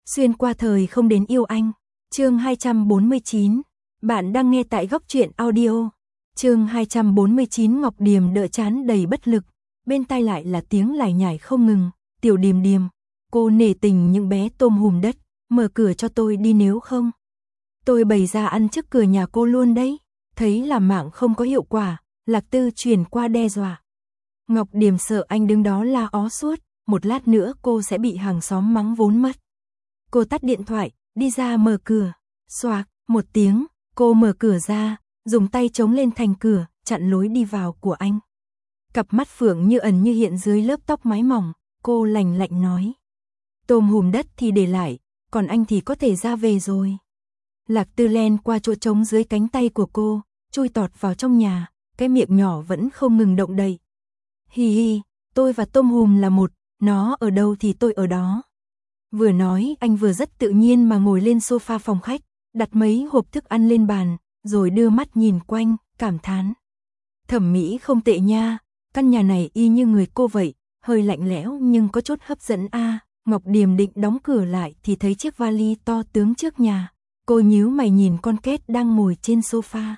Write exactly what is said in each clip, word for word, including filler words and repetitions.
Xuyên qua thời không đến yêu anh. Chương hai trăm bốn mươi chín. Bạn đang nghe tại Góc Truyện Audio. Chương hai trăm bốn mươi chín. Ngọc Điềm đỡ chán đầy bất lực, bên tai lại là tiếng lải nhải không ngừng. Tiểu Điềm Điềm, cô nể tình những bé tôm hùm đất, mở cửa cho tôi đi nếu không. Tôi bày ra ăn trước cửa nhà cô luôn đấy. Thấy làm mạng không có hiệu quả, Lạc Tư chuyển qua đe dọa. Ngọc Điềm sợ anh đứng đó la ó suốt, một lát nữa cô sẽ bị hàng xóm mắng vốn mất. Cô tắt điện thoại, đi ra mở cửa. Xoạc, một tiếng, cô mở cửa ra, dùng tay chống lên thành cửa, chặn lối đi vào của anh. Cặp mắt phượng như ẩn như hiện dưới lớp tóc mái mỏng, cô lạnh lạnh nói. Tôm hùm đất thì để lại, còn anh thì có thể ra về rồi. Lạc Tư len qua chỗ trống dưới cánh tay của cô, chui tọt vào trong nhà, cái miệng nhỏ vẫn không ngừng động đậy. Hi hi, tôi và tôm hùm là một, nó ở đâu thì tôi ở đó. Vừa nói anh vừa rất tự nhiên mà ngồi lên sofa phòng khách, đặt mấy hộp thức ăn lên bàn, rồi đưa mắt nhìn quanh, cảm thán. Thẩm mỹ không tệ nha, căn nhà này y như người cô vậy, hơi lạnh lẽo nhưng có chút hấp dẫn a. À, Ngọc Điềm định đóng cửa lại thì thấy chiếc vali to tướng trước nhà. Cô nhíu mày nhìn con két đang ngồi trên sofa.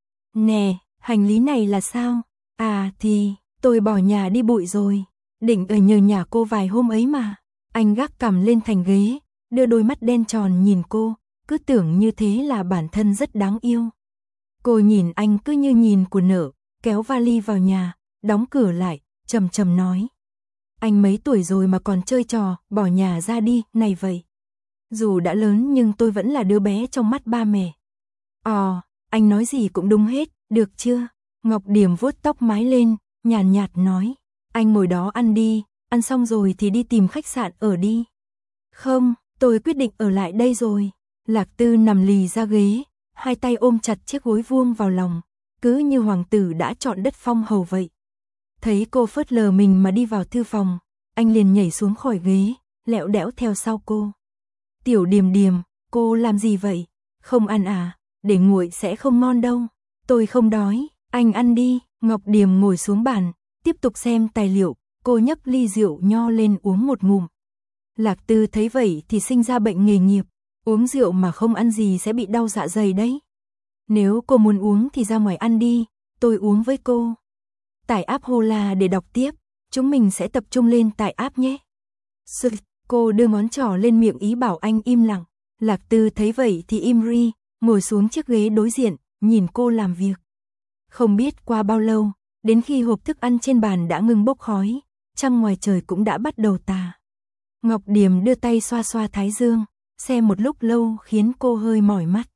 Nè, hành lý này là sao? À thì, tôi bỏ nhà đi bụi rồi, định ở nhờ nhà cô vài hôm ấy mà. Anh gác cằm lên thành ghế, đưa đôi mắt đen tròn nhìn cô, cứ tưởng như thế là bản thân rất đáng yêu. Cô nhìn anh cứ như nhìn của nợ, kéo vali vào nhà, đóng cửa lại, trầm trầm nói. Anh mấy tuổi rồi mà còn chơi trò, bỏ nhà ra đi, này vậy. Dù đã lớn nhưng tôi vẫn là đứa bé trong mắt ba mẹ. Ồ, anh nói gì cũng đúng hết, được chưa? Ngọc Điềm vuốt tóc mái lên, nhàn nhạt, nhạt nói. Anh ngồi đó ăn đi, ăn xong rồi thì đi tìm khách sạn ở đi. Không, tôi quyết định ở lại đây rồi. Lạc Tư nằm lì ra ghế, hai tay ôm chặt chiếc gối vuông vào lòng, cứ như hoàng tử đã chọn đất phong hầu vậy. Thấy cô phớt lờ mình mà đi vào thư phòng, anh liền nhảy xuống khỏi ghế, lẹo đẽo theo sau cô. Tiểu Điềm Điềm, cô làm gì vậy? Không ăn à? Để nguội sẽ không ngon đâu. Tôi không đói, anh ăn đi. Ngọc Điềm ngồi xuống bàn, tiếp tục xem tài liệu, cô nhấp ly rượu nho lên uống một ngụm. Lạc Tư thấy vậy thì sinh ra bệnh nghề nghiệp, uống rượu mà không ăn gì sẽ bị đau dạ dày đấy. Nếu cô muốn uống thì ra ngoài ăn đi, tôi uống với cô. Tải app Hola để đọc tiếp, chúng mình sẽ tập trung lên tải app nhé. Sự, cô đưa ngón trỏ lên miệng ý bảo anh im lặng. Lạc Tư thấy vậy thì im ri, ngồi xuống chiếc ghế đối diện, nhìn cô làm việc. Không biết qua bao lâu, đến khi hộp thức ăn trên bàn đã ngừng bốc khói, trăng ngoài trời cũng đã bắt đầu tà. Ngọc Điềm đưa tay xoa xoa thái dương, xem một lúc lâu khiến cô hơi mỏi mắt.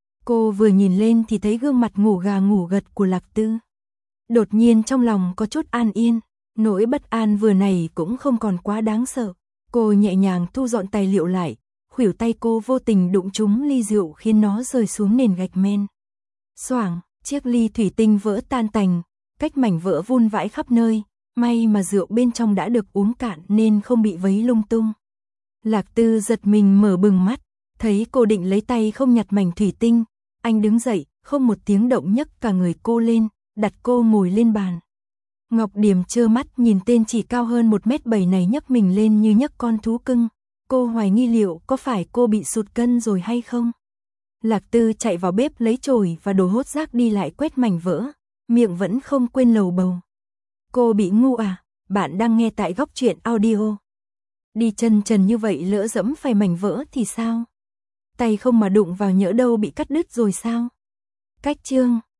Cô vừa nhìn lên thì thấy gương mặt ngủ gà ngủ gật của Lạc Tư. Đột nhiên trong lòng có chút an yên, nỗi bất an vừa này cũng không còn quá đáng sợ. Cô nhẹ nhàng thu dọn tài liệu lại, khuỷu tay cô vô tình đụng trúng ly rượu khiến nó rơi xuống nền gạch men. Xoảng, chiếc ly thủy tinh vỡ tan tành, cách mảnh vỡ vun vãi khắp nơi, may mà rượu bên trong đã được uống cạn nên không bị vấy lung tung. Lạc Tư giật mình mở bừng mắt, thấy cô định lấy tay không nhặt mảnh thủy tinh, anh đứng dậy, không một tiếng động nhấc cả người cô lên, đặt cô ngồi lên bàn. Ngọc Điềm trơ mắt nhìn tên chỉ cao hơn một mét bảy này nhấc mình lên như nhấc con thú cưng, cô hoài nghi liệu có phải cô bị sụt cân rồi hay không. Lạc Tư chạy vào bếp lấy chổi và đồ hốt rác đi lại quét mảnh vỡ, miệng vẫn không quên lầu bầu. Cô bị ngu à? Bạn đang nghe tại Góc Truyện Audio. Đi chân trần như vậy lỡ dẫm phải mảnh vỡ thì sao? Tay không mà đụng vào nhỡ đâu bị cắt đứt rồi sao? Cách chương